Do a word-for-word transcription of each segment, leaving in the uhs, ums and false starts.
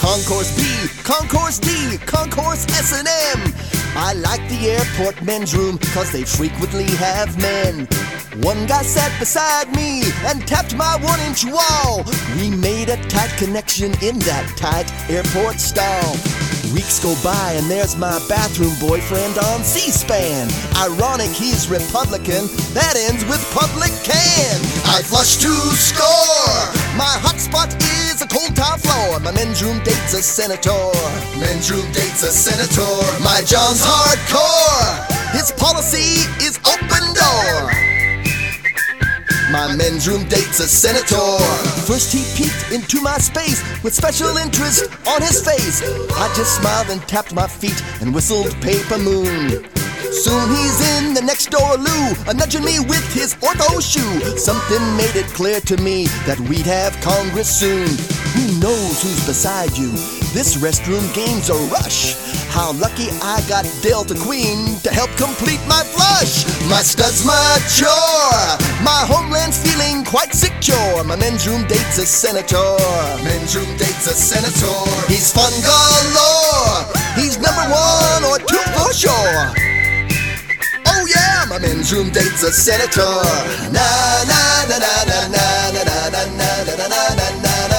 Concourse B, Concourse D, Concourse S and M. I like the airport men's room, cause they frequently have men. One guy sat beside me and tapped my one-inch wall. We made a tight connection in that tight airport stall. Weeks go by and there's my bathroom boyfriend on C-SPAN. Ironic, he's Republican, that ends with public can. I flush to score. My hotspot is a cold tile floor. My men's room dates a senator. Men's room dates a senator. My John's hardcore. His policy is open door. My men's room dates a senator. First he peeked into my space with special interest on his face. I just smiled and tapped my feet and whistled Paper Moon. Soon he's in the next door loo, a nudging me with his ortho shoe. Something made it clear to me that we'd have Congress soon. Who knows who's beside you? This restroom game's a rush. How lucky I got Delta Queen to help complete my flush. My stud's mature, my homeland's feeling quite secure. My men's room dates a senator. Men's room dates a senator. He's fun galore. He's number one or two for sure. Oh yeah, my men's room dates a senator. Na na na na na na na na na na na na na.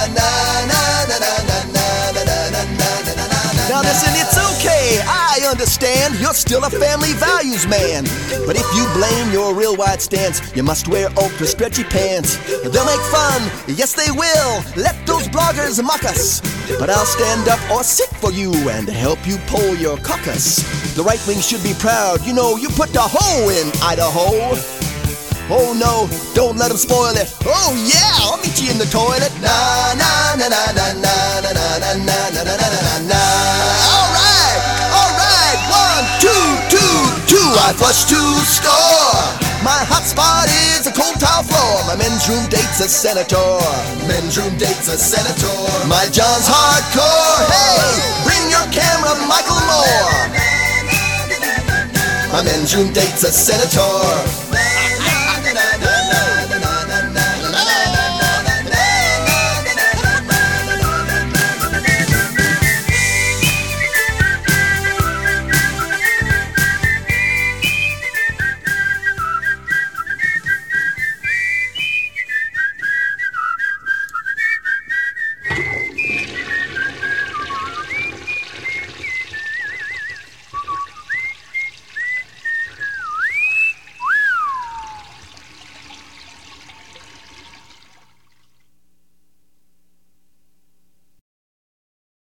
Now listen, it's okay, I understand you're still a family values man. But if you blame your real wide stance, you must wear ultra stretchy pants. They'll make fun, yes they will, let those bloggers mock us. But I'll stand up or sit for you and help you poll your caucus. The right wing should be proud, you know, you put the hoe in Idaho. Oh no, don't let them spoil it. Oh yeah, I'll meet you in the toilet. Na na na na na na na na na na na na na. Alright, alright, one, two, two, two. I flush to score. My hotspot is a cold tile floor. My men's room dates a senator. Men's room dates a senator. My John's hardcore. Hey, bring your camera, Michael Moore. My men's room dates a senator.